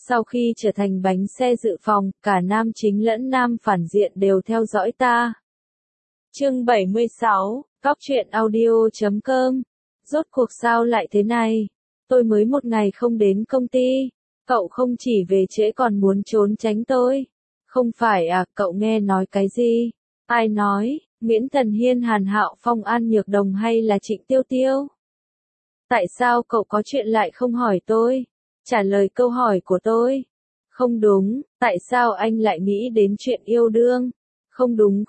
Sau khi trở thành bánh xe dự phòng, cả nam chính lẫn nam phản diện đều theo dõi ta. Chương 76, Cóc truyện audio.com. Rốt cuộc sao lại thế này? Tôi mới một ngày không đến công ty. Cậu không chỉ về trễ còn muốn trốn tránh tôi. Không phải à, cậu nghe nói cái gì? Ai nói? Nguyễn Thần Hiên, Hàn Hạo Phong, An Nhược Đồng hay là Trịnh Tiêu Tiêu? Tại sao cậu có chuyện lại không hỏi tôi? Trả lời câu hỏi của tôi. Không đúng, tại sao anh lại nghĩ đến chuyện yêu đương? Không đúng.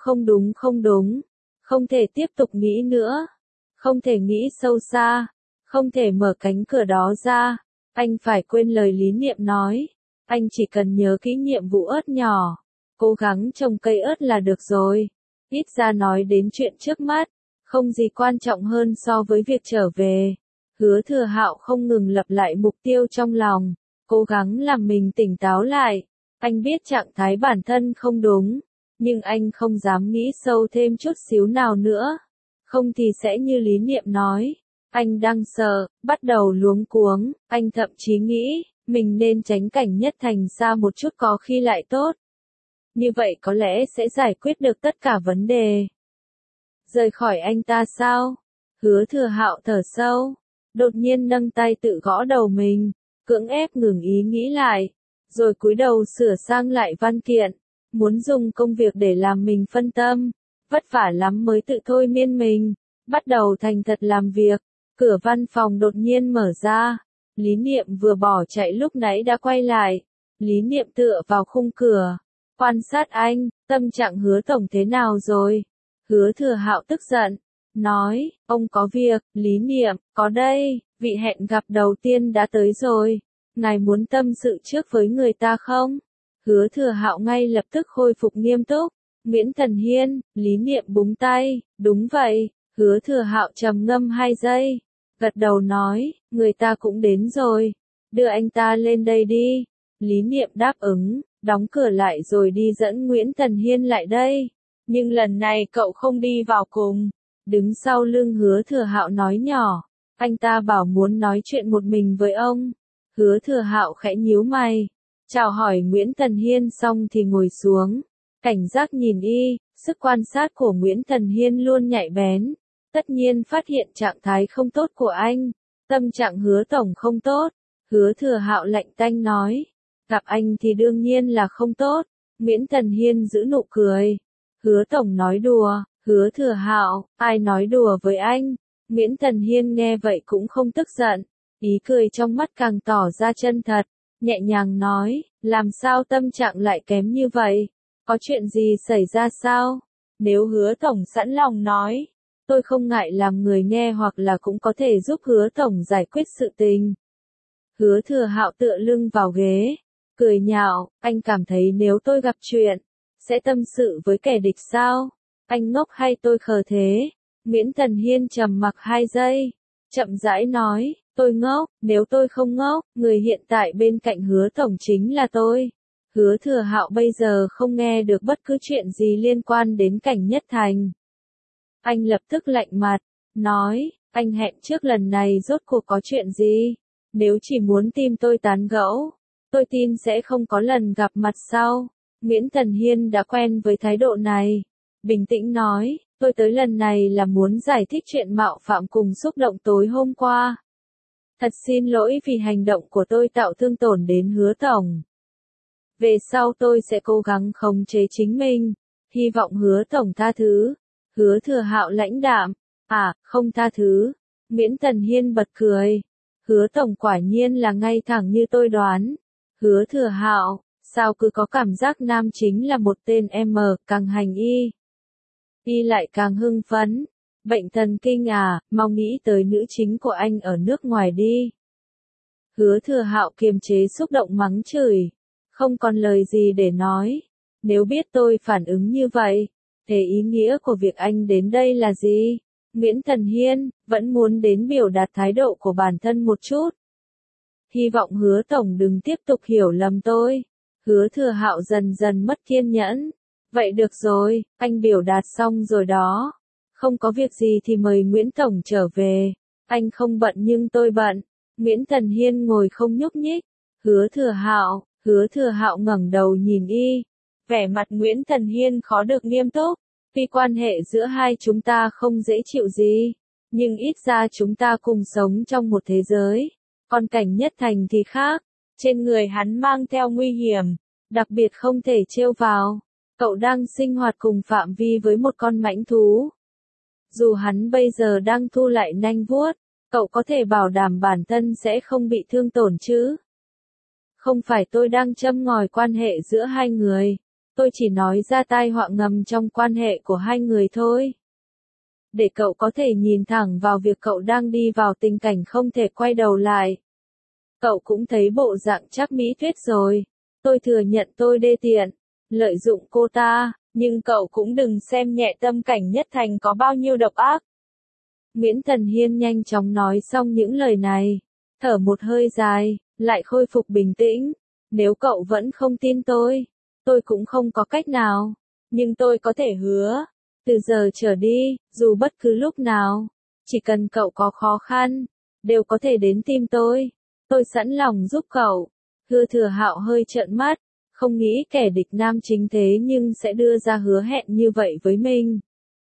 Không thể tiếp tục nghĩ nữa. Không thể nghĩ sâu xa. Không thể mở cánh cửa đó ra. Anh phải quên lời Lý Niệm nói. Anh chỉ cần nhớ kỹ nhiệm vụ ớt nhỏ. Cố gắng trồng cây ớt là được rồi. Ít ra nói đến chuyện trước mắt. Không gì quan trọng hơn so với việc trở về. Hứa Thừa Hạo không ngừng lặp lại mục tiêu trong lòng. Cố gắng làm mình tỉnh táo lại. Anh biết trạng thái bản thân không đúng. Nhưng anh không dám nghĩ sâu thêm chút xíu nào nữa. Không thì sẽ như Lý Niệm nói. Anh đang sợ, bắt đầu luống cuống. Anh thậm chí nghĩ, mình nên tránh cảnh Nhất Thành xa một chút có khi lại tốt. Như vậy có lẽ sẽ giải quyết được tất cả vấn đề. Rời khỏi anh ta sao? Hứa Thừa Hạo thở sâu. Đột nhiên nâng tay tự gõ đầu mình. Cưỡng ép ngừng ý nghĩ lại. Rồi cúi đầu sửa sang lại văn kiện. Muốn dùng công việc để làm mình phân tâm. Vất vả lắm mới tự thôi miên mình. Bắt đầu thành thật làm việc. Cửa văn phòng đột nhiên mở ra. Lý Niệm vừa bỏ chạy lúc nãy đã quay lại. Lý Niệm tựa vào khung cửa. Quan sát anh, tâm trạng Hứa tổng thế nào rồi? Hứa Thừa Hạo tức giận. Nói, ông có việc. Lý Niệm, có đây, vị hẹn gặp đầu tiên đã tới rồi. Ngài muốn tâm sự trước với người ta không? Hứa Thừa Hạo ngay lập tức khôi phục nghiêm túc. Nguyễn Thần Hiên. Lý Niệm búng tay. Đúng vậy. Hứa Thừa Hạo trầm ngâm 2 giây. Gật đầu nói, người ta cũng đến rồi. Đưa anh ta lên đây đi. Lý Niệm đáp ứng, đóng cửa lại rồi đi dẫn Nguyễn Thần Hiên lại đây. Nhưng lần này cậu không đi vào cùng. Đứng sau lưng Hứa Thừa Hạo nói nhỏ. Anh ta bảo muốn nói chuyện một mình với ông. Hứa Thừa Hạo khẽ nhíu mày. Chào hỏi Nguyễn Thần Hiên xong thì ngồi xuống. Cảnh giác nhìn y, sức quan sát của Nguyễn Thần Hiên luôn nhạy bén. Tất nhiên phát hiện trạng thái không tốt của anh. Tâm trạng Hứa tổng không tốt. Hứa Thừa Hạo lạnh tanh nói. Gặp anh thì đương nhiên là không tốt. Nguyễn Thần Hiên giữ nụ cười. Hứa tổng nói đùa. Hứa Thừa Hạo, ai nói đùa với anh? Nguyễn Thần Hiên nghe vậy cũng không tức giận. Ý cười trong mắt càng tỏ ra chân thật. Nhẹ nhàng nói, làm sao tâm trạng lại kém như vậy? Có chuyện gì xảy ra sao? Nếu Hứa tổng sẵn lòng nói, tôi không ngại làm người nghe hoặc là cũng có thể giúp Hứa tổng giải quyết sự tình. Hứa Thừa Hạo tựa lưng vào ghế, cười nhạo, anh cảm thấy nếu tôi gặp chuyện, sẽ tâm sự với kẻ địch sao? Anh ngốc hay tôi khờ thế? Nguyễn Thần Hiên trầm mặc 2 giây, chậm rãi nói, tôi ngốc, nếu tôi không ngốc, người hiện tại bên cạnh Hứa tổng chính là tôi. Hứa Thừa Hạo bây giờ không nghe được bất cứ chuyện gì liên quan đến cảnh Nhất Thành. Anh lập tức lạnh mặt, nói, anh hẹn trước lần này rốt cuộc có chuyện gì? Nếu chỉ muốn tìm tôi tán gẫu, tôi tin sẽ không có lần gặp mặt sau. Nguyễn Thần Hiên đã quen với thái độ này. Bình tĩnh nói, tôi tới lần này là muốn giải thích chuyện mạo phạm cùng xúc động tối hôm qua. Thật xin lỗi vì hành động của tôi tạo thương tổn đến Hứa tổng. Về sau tôi sẽ cố gắng khống chế chính mình. Hy vọng Hứa tổng tha thứ. Hứa Thừa Hạo lãnh đạm. À, không tha thứ. Nguyễn Thần Hiên bật cười. Hứa tổng quả nhiên là ngay thẳng như tôi đoán. Hứa Thừa Hạo, sao cứ có cảm giác nam chính là một tên M, càng hành y. Y lại càng hưng phấn. Bệnh thần kinh à, mau nghĩ tới nữ chính của anh ở nước ngoài đi. Hứa Thừa Hạo kiềm chế xúc động mắng chửi. Không còn lời gì để nói. Nếu biết tôi phản ứng như vậy, thế ý nghĩa của việc anh đến đây là gì? Nguyễn Thần Hiên, vẫn muốn đến biểu đạt thái độ của bản thân một chút. Hy vọng Hứa tổng đừng tiếp tục hiểu lầm tôi. Hứa Thừa Hạo dần dần mất kiên nhẫn. Vậy được rồi, anh biểu đạt xong rồi đó. Không có việc gì thì mời Nguyễn tổng trở về. Anh không bận nhưng tôi bận. Nguyễn Thần Hiên ngồi không nhúc nhích. Hứa Thừa Hạo, Hứa Thừa Hạo ngẩng đầu nhìn y, vẻ mặt Nguyễn Thần Hiên khó được nghiêm túc. Tuy quan hệ giữa hai chúng ta không dễ chịu gì, nhưng ít ra chúng ta cùng sống trong một thế giới. Còn Cảnh Nhất Thành thì khác, trên người hắn mang theo nguy hiểm, đặc biệt không thể trêu vào. Cậu đang sinh hoạt cùng phạm vi với một con mãnh thú. Dù hắn bây giờ đang thu lại nanh vuốt, cậu có thể bảo đảm bản thân sẽ không bị thương tổn chứ? Không phải tôi đang châm ngòi quan hệ giữa hai người, tôi chỉ nói ra tai họa ngầm trong quan hệ của hai người thôi. Để cậu có thể nhìn thẳng vào việc cậu đang đi vào tình cảnh không thể quay đầu lại. Cậu cũng thấy bộ dạng Trác Mỹ Tuyết rồi, tôi thừa nhận tôi đê tiện, lợi dụng cô ta, nhưng cậu cũng đừng xem nhẹ tâm Cảnh Nhất Thành có bao nhiêu độc ác. Nguyễn Thần Hiên nhanh chóng nói xong những lời này, thở một hơi dài, lại khôi phục bình tĩnh. Nếu cậu vẫn không tin tôi cũng không có cách nào, nhưng tôi có thể hứa, từ giờ trở đi, dù bất cứ lúc nào, chỉ cần cậu có khó khăn, đều có thể đến tìm tôi sẵn lòng giúp cậu. Hứa Thừa Hạo hơi trợn mắt, không nghĩ kẻ địch nam chính thế nhưng sẽ đưa ra hứa hẹn như vậy với mình.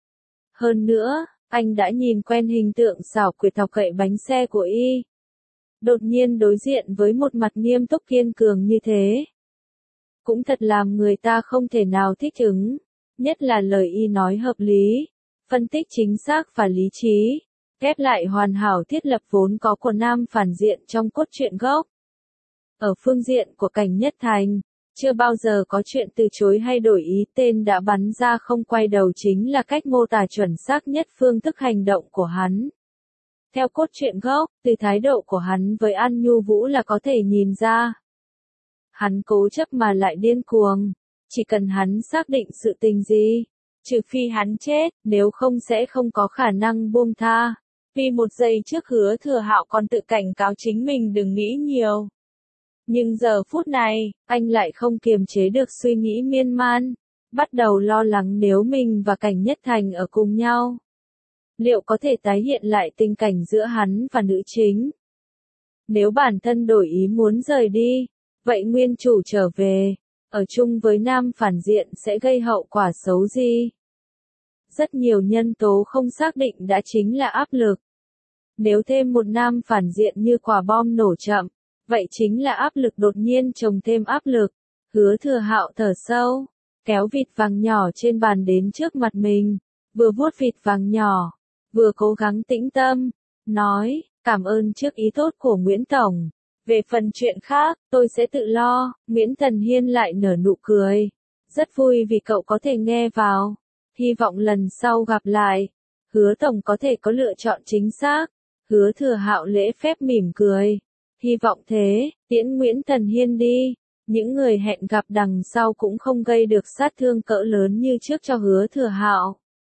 Hơn nữa, anh đã nhìn quen hình tượng xảo quyệt thọc gậy bánh xe của y. Đột nhiên đối diện với một mặt nghiêm túc kiên cường như thế, cũng thật làm người ta không thể nào thích ứng, nhất là lời y nói hợp lý, phân tích chính xác và lý trí, ghép lại hoàn hảo thiết lập vốn có của nam phản diện trong cốt truyện gốc. Ở phương diện của Cảnh Nhất Thành, chưa bao giờ có chuyện từ chối hay đổi ý, tên đã bắn ra không quay đầu chính là cách mô tả chuẩn xác nhất phương thức hành động của hắn. Theo cốt truyện gốc, từ thái độ của hắn với An Nhu Vũ là có thể nhìn ra. Hắn cố chấp mà lại điên cuồng, chỉ cần hắn xác định sự tình gì, trừ phi hắn chết, nếu không sẽ không có khả năng buông tha. Vì một giây trước Hứa Thừa Hạo còn tự cảnh cáo chính mình đừng nghĩ nhiều. Nhưng giờ phút này, anh lại không kiềm chế được suy nghĩ miên man, bắt đầu lo lắng nếu mình và Cảnh Nhất Thành ở cùng nhau, liệu có thể tái hiện lại tình cảnh giữa hắn và nữ chính? Nếu bản thân đổi ý muốn rời đi, vậy nguyên chủ trở về, ở chung với nam phản diện sẽ gây hậu quả xấu gì? Rất nhiều nhân tố không xác định đã chính là áp lực. Nếu thêm một nam phản diện như quả bom nổ chậm, vậy chính là áp lực đột nhiên chồng thêm áp lực. Hứa Thừa Hạo thở sâu, kéo vịt vàng nhỏ trên bàn đến trước mặt mình, vừa vuốt vịt vàng nhỏ, vừa cố gắng tĩnh tâm, nói, cảm ơn trước ý tốt của Nguyễn Tổng. Về phần chuyện khác, tôi sẽ tự lo. Nguyễn Thần Hiên lại nở nụ cười. Rất vui vì cậu có thể nghe vào. Hy vọng lần sau gặp lại, Hứa Tổng có thể có lựa chọn chính xác. Hứa Thừa Hạo lễ phép mỉm cười. Hy vọng thế, tiễn Nguyễn Thần Hiên đi. Những người hẹn gặp đằng sau cũng không gây được sát thương cỡ lớn như trước cho Hứa Thừa Hạo.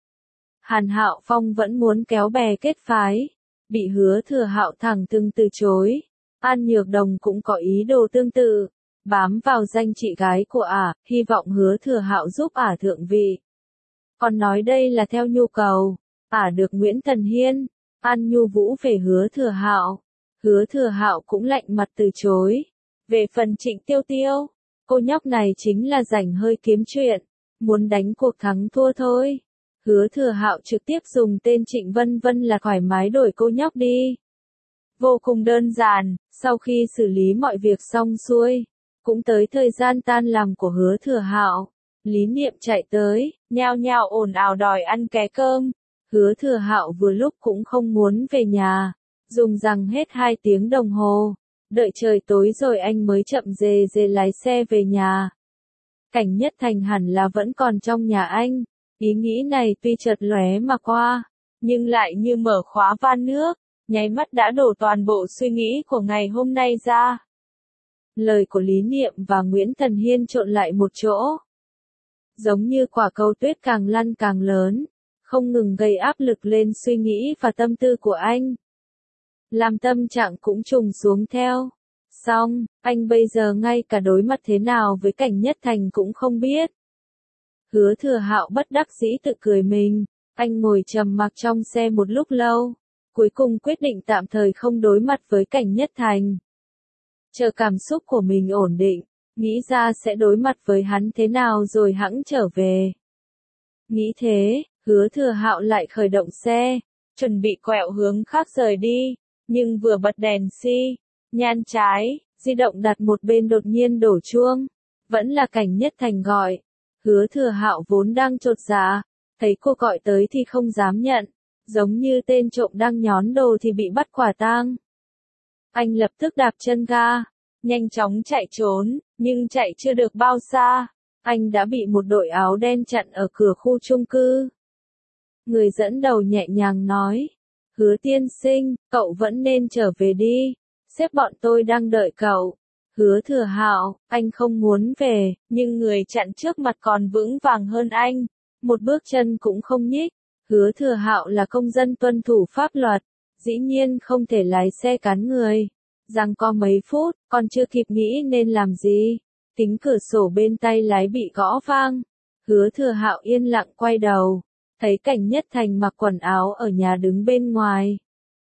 Hàn Hạo Phong vẫn muốn kéo bè kết phái, bị Hứa Thừa Hạo thẳng thừng từ chối. An Nhược Đồng cũng có ý đồ tương tự, bám vào danh chị gái của hy vọng Hứa Thừa Hạo giúp thượng vị. Còn nói đây là theo nhu cầu, được Nguyễn Thần Hiên, An Nhu Vũ về Hứa Thừa Hạo. Hứa Thừa Hạo cũng lạnh mặt từ chối. Về phần Trịnh Tiêu Tiêu, cô nhóc này chính là rảnh hơi kiếm chuyện, muốn đánh cuộc thắng thua thôi. Hứa Thừa Hạo trực tiếp dùng tên Trịnh Vân Vân là thoải mái đổi cô nhóc đi. Vô cùng đơn giản, sau khi xử lý mọi việc xong xuôi, cũng tới thời gian tan làm của Hứa Thừa Hạo. Lý Niệm chạy tới, nhao nhao ồn ào đòi ăn ké cơm. Hứa Thừa Hạo vừa lúc cũng không muốn về nhà, dùng rằng hết 2 tiếng đồng hồ, đợi trời tối rồi anh mới chậm rề rề lái xe về nhà. Cảnh Nhất Thành hẳn là vẫn còn trong nhà anh. Ý nghĩ này tuy chợt lóe mà qua, nhưng lại như mở khóa van nước, nháy mắt đã đổ toàn bộ suy nghĩ của ngày hôm nay ra. Lời của Lý Niệm và Nguyễn Thần Hiên trộn lại một chỗ, giống như quả cầu tuyết càng lăn càng lớn, không ngừng gây áp lực lên suy nghĩ và tâm tư của anh. Làm tâm trạng cũng trùng xuống theo. Xong, anh bây giờ ngay cả đối mặt thế nào với Cảnh Nhất Thành cũng không biết. Hứa Thừa Hạo bất đắc dĩ tự cười mình, anh ngồi trầm mặc trong xe một lúc lâu, cuối cùng quyết định tạm thời không đối mặt với Cảnh Nhất Thành. Chờ cảm xúc của mình ổn định, nghĩ ra sẽ đối mặt với hắn thế nào rồi hẵng trở về. Nghĩ thế, Hứa Thừa Hạo lại khởi động xe, chuẩn bị quẹo hướng khác rời đi, nhưng vừa bật đèn xi, nhan trái, di động đặt một bên đột nhiên đổ chuông, vẫn là Cảnh Nhất Thành gọi. Hứa Thừa Hạo vốn đang chột dạ, thấy cô gọi tới thì không dám nhận, giống như tên trộm đang nhón đồ thì bị bắt quả tang. Anh lập tức đạp chân ga, nhanh chóng chạy trốn, nhưng chạy chưa được bao xa, anh đã bị một đội áo đen chặn ở cửa khu chung cư. Người dẫn đầu nhẹ nhàng nói, Hứa tiên sinh, cậu vẫn nên trở về đi, sếp bọn tôi đang đợi cậu. Hứa Thừa Hạo, anh không muốn về, nhưng người chặn trước mặt còn vững vàng hơn anh, một bước chân cũng không nhích. Hứa Thừa Hạo là công dân tuân thủ pháp luật, dĩ nhiên không thể lái xe cán người. Giằng co mấy phút, còn chưa kịp nghĩ nên làm gì, kính cửa sổ bên tay lái bị gõ vang. Hứa Thừa Hạo yên lặng quay đầu, thấy Cảnh Nhất Thành mặc quần áo ở nhà đứng bên ngoài.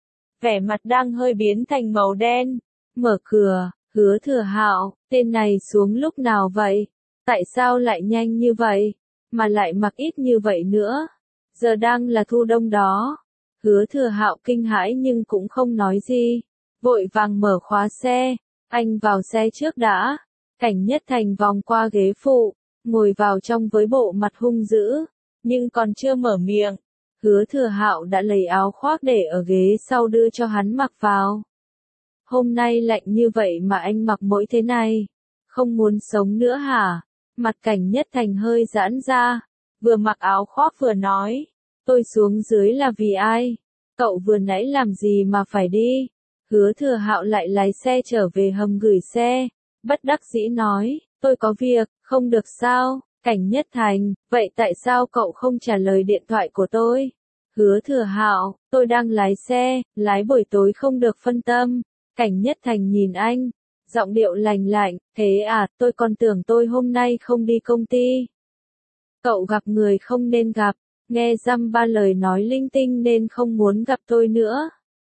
Vẻ mặt đang hơi biến thành màu đen, mở cửa, Hứa Thừa Hạo, tên này xuống lúc nào vậy? Tại sao lại nhanh như vậy? Mà lại mặc ít như vậy nữa? Giờ đang là thu đông đó. Hứa Thừa Hạo kinh hãi nhưng cũng không nói gì, vội vàng mở khóa xe, anh vào xe trước đã. Cảnh Nhất Thành vòng qua ghế phụ, ngồi vào trong với bộ mặt hung dữ, nhưng còn chưa mở miệng, Hứa Thừa Hạo đã lấy áo khoác để ở ghế sau đưa cho hắn mặc vào. Hôm nay lạnh như vậy mà anh mặc mỗi thế này, không muốn sống nữa hả? Mặt Cảnh Nhất Thành hơi giãn ra, vừa mặc áo khoác vừa nói, tôi xuống dưới là vì ai? Cậu vừa nãy làm gì mà phải đi? Hứa Thừa Hạo lại lái xe trở về hầm gửi xe, bất đắc dĩ nói, tôi có việc, không được sao? Cảnh Nhất Thành, vậy tại sao cậu không trả lời điện thoại của tôi? Hứa Thừa Hạo, tôi đang lái xe, lái buổi tối không được phân tâm. Cảnh Nhất Thành nhìn anh, giọng điệu lành lạnh, thế à, tôi còn tưởng tôi hôm nay không đi công ty. Cậu gặp người không nên gặp, nghe dăm ba lời nói linh tinh nên không muốn gặp tôi nữa.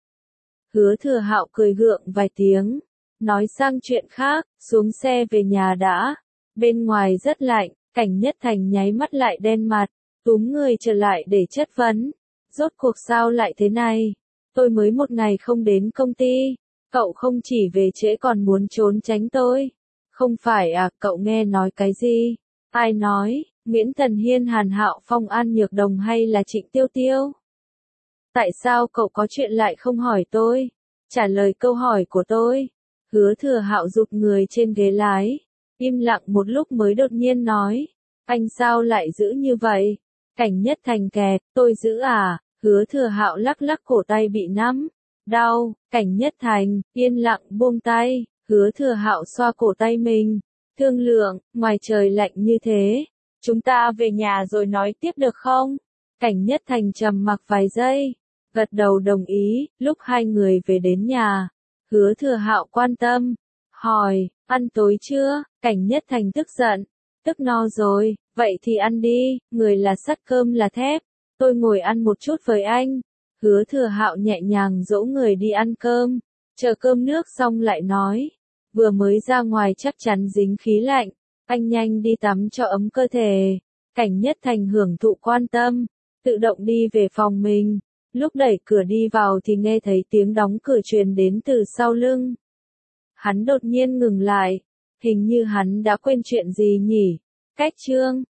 Hứa Thừa Hạo cười gượng vài tiếng, nói sang chuyện khác, xuống xe về nhà đã. Bên ngoài rất lạnh, Cảnh Nhất Thành nháy mắt lại đen mặt, túm người trở lại để chất vấn. Rốt cuộc sao lại thế này? Tôi mới một ngày không đến công ty, cậu không chỉ về trễ còn muốn trốn tránh tôi. Không phải à, cậu nghe nói cái gì? Ai nói, Nguyễn Thần Hiên, Hàn Hạo Phong, An Nhược Đồng hay là Trịnh Tiêu Tiêu? Tại sao cậu có chuyện lại không hỏi tôi? Trả lời câu hỏi của tôi. Hứa Thừa Hạo giục người trên ghế lái, im lặng một lúc mới đột nhiên nói, anh sao lại giữ như vậy? Cảnh Nhất Thành kẹt, tôi giữ à? Hứa Thừa Hạo lắc lắc cổ tay bị nắm đau. Cảnh Nhất Thành yên lặng buông tay. Hứa Thừa Hạo xoa cổ tay mình, thương lượng, ngoài trời lạnh như thế, chúng ta về nhà rồi nói tiếp được không? Cảnh Nhất Thành trầm mặc vài giây, gật đầu đồng ý. Lúc hai người về đến nhà, Hứa Thừa Hạo quan tâm hỏi, ăn tối chưa? Cảnh Nhất Thành tức giận, tức no rồi, vậy thì ăn đi, người là sắt cơm là thép, tôi ngồi ăn một chút với anh. Hứa Thừa Hạo nhẹ nhàng dỗ người đi ăn cơm, chờ cơm nước xong lại nói, vừa mới ra ngoài chắc chắn dính khí lạnh, anh nhanh đi tắm cho ấm cơ thể. Cảnh Nhất Thành hưởng thụ quan tâm, tự động đi về phòng mình, lúc đẩy cửa đi vào thì nghe thấy tiếng đóng cửa truyền đến từ sau lưng. Hắn đột nhiên ngừng lại, hình như hắn đã quên chuyện gì nhỉ? Cách chương